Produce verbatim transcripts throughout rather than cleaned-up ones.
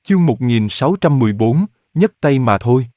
Chương một nghìn sáu trăm mười bốn, nhấc tay mà thôi.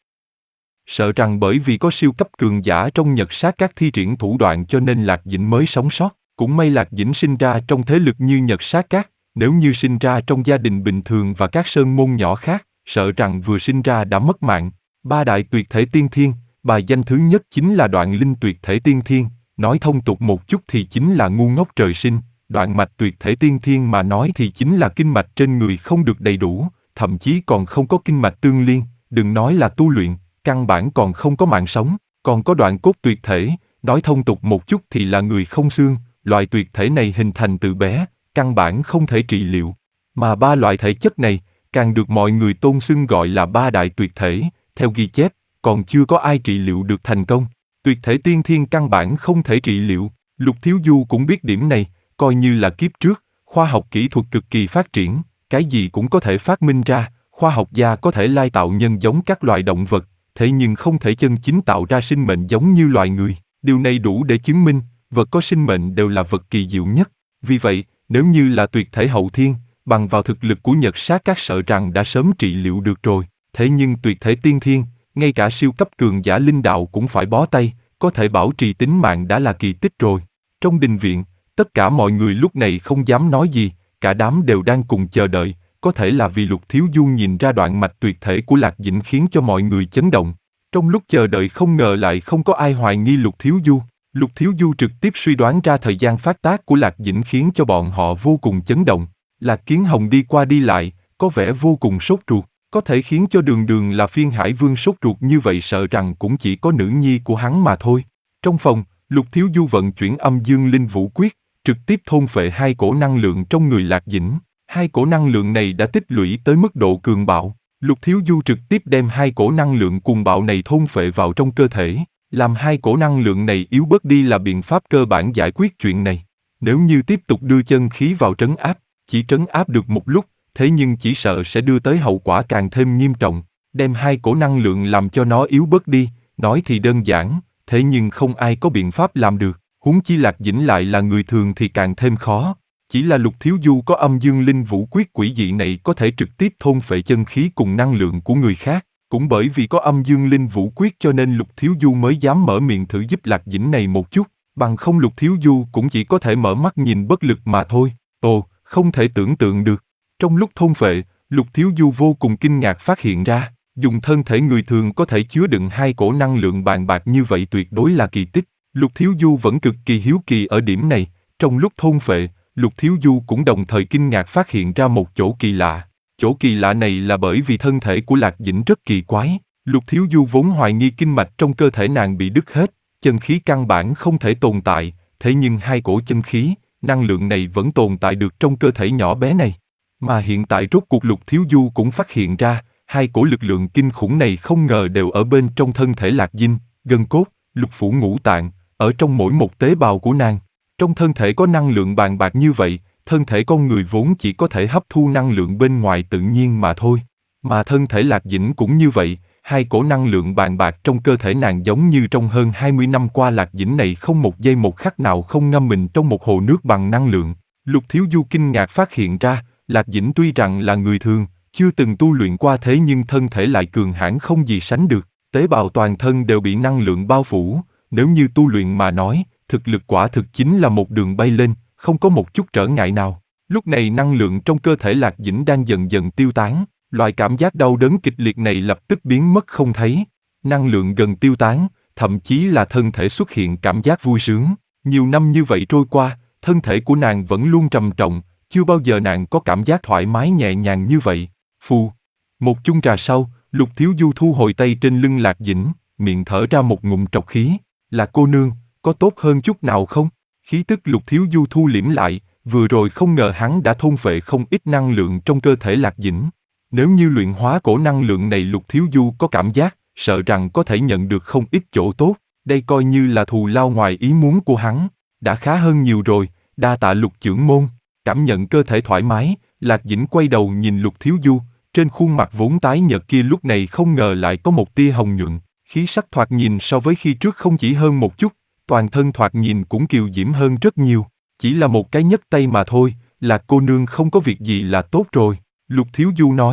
Sợ rằng bởi vì có siêu cấp cường giả trong Nhật Sát Các thi triển thủ đoạn cho nên Lạc Dĩnh mới sống sót. Cũng may Lạc Dĩnh sinh ra trong thế lực như Nhật Sát Các, nếu như sinh ra trong gia đình bình thường và các sơn môn nhỏ khác, sợ rằng vừa sinh ra đã mất mạng. Ba đại tuyệt thể tiên thiên, bài danh thứ nhất chính là Đoạn Linh tuyệt thể tiên thiên, nói thông tục một chút thì chính là ngu ngốc trời sinh. Đoạn mạch tuyệt thể tiên thiên mà nói thì chính là kinh mạch trên người không được đầy đủ, thậm chí còn không có kinh mạch tương liên, đừng nói là tu luyện, căn bản còn không có mạng sống. Còn có đoạn cốt tuyệt thể, nói thông tục một chút thì là người không xương, loại tuyệt thể này hình thành từ bé, căn bản không thể trị liệu. Mà ba loại thể chất này, càng được mọi người tôn xưng gọi là ba đại tuyệt thể, theo ghi chép, còn chưa có ai trị liệu được thành công. Tuyệt thể tiên thiên căn bản không thể trị liệu, Lục Thiếu Du cũng biết điểm này, coi như là kiếp trước, khoa học kỹ thuật cực kỳ phát triển, cái gì cũng có thể phát minh ra, khoa học gia có thể lai tạo nhân giống các loài động vật, thế nhưng không thể chân chính tạo ra sinh mệnh giống như loài người. Điều này đủ để chứng minh, vật có sinh mệnh đều là vật kỳ diệu nhất. Vì vậy, nếu như là tuyệt thể hậu thiên, bằng vào thực lực của Nhật Sát Các sợ rằng đã sớm trị liệu được rồi. Thế nhưng tuyệt thể tiên thiên, ngay cả siêu cấp cường giả linh đạo cũng phải bó tay, có thể bảo trì tính mạng đã là kỳ tích rồi. Trong đình viện, tất cả mọi người lúc này không dám nói gì, cả đám đều đang cùng chờ đợi, có thể là vì Lục Thiếu Du nhìn ra đoạn mạch tuyệt thể của Lạc Dĩnh khiến cho mọi người chấn động. Trong lúc chờ đợi không ngờ lại không có ai hoài nghi Lục Thiếu Du. Lục Thiếu Du trực tiếp suy đoán ra thời gian phát tác của Lạc Dĩnh khiến cho bọn họ vô cùng chấn động. Lạc Kiến Hồng đi qua đi lại, có vẻ vô cùng sốt ruột, có thể khiến cho đường đường là Phiên Hải Vương sốt ruột như vậy sợ rằng cũng chỉ có nữ nhi của hắn mà thôi. Trong phòng, Lục Thiếu Du vận chuyển âm dương linh vũ quyết, trực tiếp thôn phệ hai cổ năng lượng trong người Lạc Dĩnh. Hai cổ năng lượng này đã tích lũy tới mức độ cường bạo. Lục Thiếu Du trực tiếp đem hai cổ năng lượng cuồng bạo này thôn phệ vào trong cơ thể, làm hai cổ năng lượng này yếu bớt đi là biện pháp cơ bản giải quyết chuyện này. Nếu như tiếp tục đưa chân khí vào trấn áp, chỉ trấn áp được một lúc, thế nhưng chỉ sợ sẽ đưa tới hậu quả càng thêm nghiêm trọng. Đem hai cổ năng lượng làm cho nó yếu bớt đi, nói thì đơn giản, thế nhưng không ai có biện pháp làm được. Huống chi Lạc Dĩnh lại là người thường thì càng thêm khó. Chỉ là Lục Thiếu Du có âm dương linh vũ quyết quỷ dị này có thể trực tiếp thôn phệ chân khí cùng năng lượng của người khác. Cũng bởi vì có âm dương linh vũ quyết cho nên Lục Thiếu Du mới dám mở miệng thử giúp Lạc Dĩnh này một chút, bằng không Lục Thiếu Du cũng chỉ có thể mở mắt nhìn bất lực mà thôi. Ồ, không thể tưởng tượng được. Trong lúc thôn phệ, Lục Thiếu Du vô cùng kinh ngạc phát hiện ra, dùng thân thể người thường có thể chứa đựng hai cổ năng lượng bàn bạc như vậy tuyệt đối là kỳ tích. Lục Thiếu Du vẫn cực kỳ hiếu kỳ ở điểm này, trong lúc thôn phệ, Lục Thiếu Du cũng đồng thời kinh ngạc phát hiện ra một chỗ kỳ lạ. Chỗ kỳ lạ này là bởi vì thân thể của Lạc Dĩnh rất kỳ quái. Lục Thiếu Du vốn hoài nghi kinh mạch trong cơ thể nàng bị đứt hết, chân khí căn bản không thể tồn tại, thế nhưng hai cổ chân khí, năng lượng này vẫn tồn tại được trong cơ thể nhỏ bé này. Mà hiện tại rốt cuộc Lục Thiếu Du cũng phát hiện ra, hai cổ lực lượng kinh khủng này không ngờ đều ở bên trong thân thể Lạc Dĩnh, gân cốt, lục phủ ngũ tạng, ở trong mỗi một tế bào của nàng. Trong thân thể có năng lượng bàn bạc như vậy, thân thể con người vốn chỉ có thể hấp thu năng lượng bên ngoài tự nhiên mà thôi. Mà thân thể Lạc Dĩnh cũng như vậy, hai cổ năng lượng bàn bạc trong cơ thể nàng giống như trong hơn hai mươi năm qua Lạc Dĩnh này không một giây một khắc nào không ngâm mình trong một hồ nước bằng năng lượng. Lục Thiếu Du kinh ngạc phát hiện ra, Lạc Dĩnh tuy rằng là người thường, chưa từng tu luyện qua thế nhưng thân thể lại cường hãn không gì sánh được, tế bào toàn thân đều bị năng lượng bao phủ, nếu như tu luyện mà nói, thực lực quả thực chính là một đường bay lên, không có một chút trở ngại nào. Lúc này năng lượng trong cơ thể Lạc Dĩnh đang dần dần tiêu tán, loại cảm giác đau đớn kịch liệt này lập tức biến mất không thấy. Năng lượng gần tiêu tán, thậm chí là thân thể xuất hiện cảm giác vui sướng. Nhiều năm như vậy trôi qua, thân thể của nàng vẫn luôn trầm trọng, chưa bao giờ nàng có cảm giác thoải mái nhẹ nhàng như vậy. Phù. Một chung trà sau, Lục Thiếu Du thu hồi tay trên lưng Lạc Dĩnh, miệng thở ra một ngụm trọc khí. Là cô nương, có tốt hơn chút nào không? Khí tức Lục Thiếu Du thu liễm lại, vừa rồi không ngờ hắn đã thôn phệ không ít năng lượng trong cơ thể Lạc Dĩnh. Nếu như luyện hóa cổ năng lượng này Lục Thiếu Du có cảm giác, sợ rằng có thể nhận được không ít chỗ tốt, đây coi như là thù lao ngoài ý muốn của hắn. Đã khá hơn nhiều rồi, đa tạ Lục trưởng môn. Cảm nhận cơ thể thoải mái, Lạc Dĩnh quay đầu nhìn Lục Thiếu Du, trên khuôn mặt vốn tái nhợt kia lúc này không ngờ lại có một tia hồng nhuận, khí sắc thoạt nhìn so với khi trước không chỉ hơn một chút, toàn thân thoạt nhìn cũng kiều diễm hơn rất nhiều. Chỉ là một cái nhấc tay mà thôi, là cô nương không có việc gì là tốt rồi. Lục Thiếu Du nói,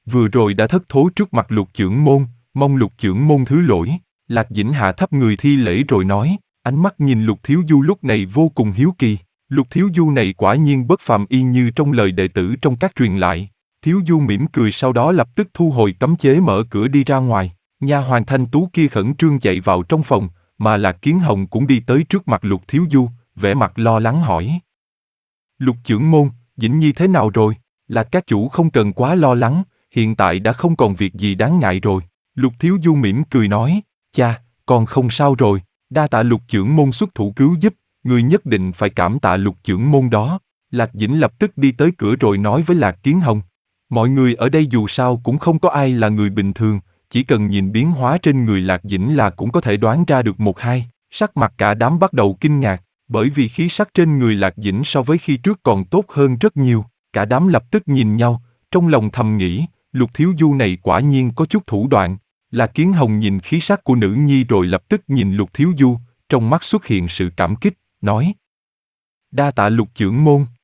Vừa rồi đã thất thố trước mặt Lục chưởng môn, mong Lục chưởng môn thứ lỗi. Lạc Dĩnh hạ thấp người thi lễ rồi nói, ánh mắt nhìn Lục Thiếu Du lúc này vô cùng hiếu kỳ. Lục Thiếu Du này quả nhiên bất phàm y như trong lời đệ tử trong các truyền lại. Thiếu Du mỉm cười sau đó lập tức thu hồi cấm chế mở cửa đi ra ngoài. Nha hoàn thanh tú kia khẩn trương chạy vào trong phòng, mà Lạc Kiến Hồng cũng đi tới trước mặt Lục Thiếu Du, vẻ mặt lo lắng hỏi. Lục chưởng môn, Dĩnh Nhi thế nào rồi? Lạc các chủ không cần quá lo lắng, hiện tại đã không còn việc gì đáng ngại rồi. Lục Thiếu Du mỉm cười nói, cha, con không sao rồi, đa tạ Lục chưởng môn xuất thủ cứu giúp, người nhất định phải cảm tạ Lục chưởng môn đó. Lạc Dĩnh lập tức đi tới cửa rồi nói với Lạc Kiến Hồng, mọi người ở đây dù sao cũng không có ai là người bình thường, chỉ cần nhìn biến hóa trên người Lạc Dĩnh là cũng có thể đoán ra được một hai. Sắc mặt cả đám bắt đầu kinh ngạc, bởi vì khí sắc trên người Lạc Dĩnh so với khi trước còn tốt hơn rất nhiều. Cả đám lập tức nhìn nhau, trong lòng thầm nghĩ, Lục Thiếu Du này quả nhiên có chút thủ đoạn. Lạc Kiến Hồng nhìn khí sắc của nữ nhi rồi lập tức nhìn Lục Thiếu Du, trong mắt xuất hiện sự cảm kích, nói. Đa tạ Lục chưởng môn.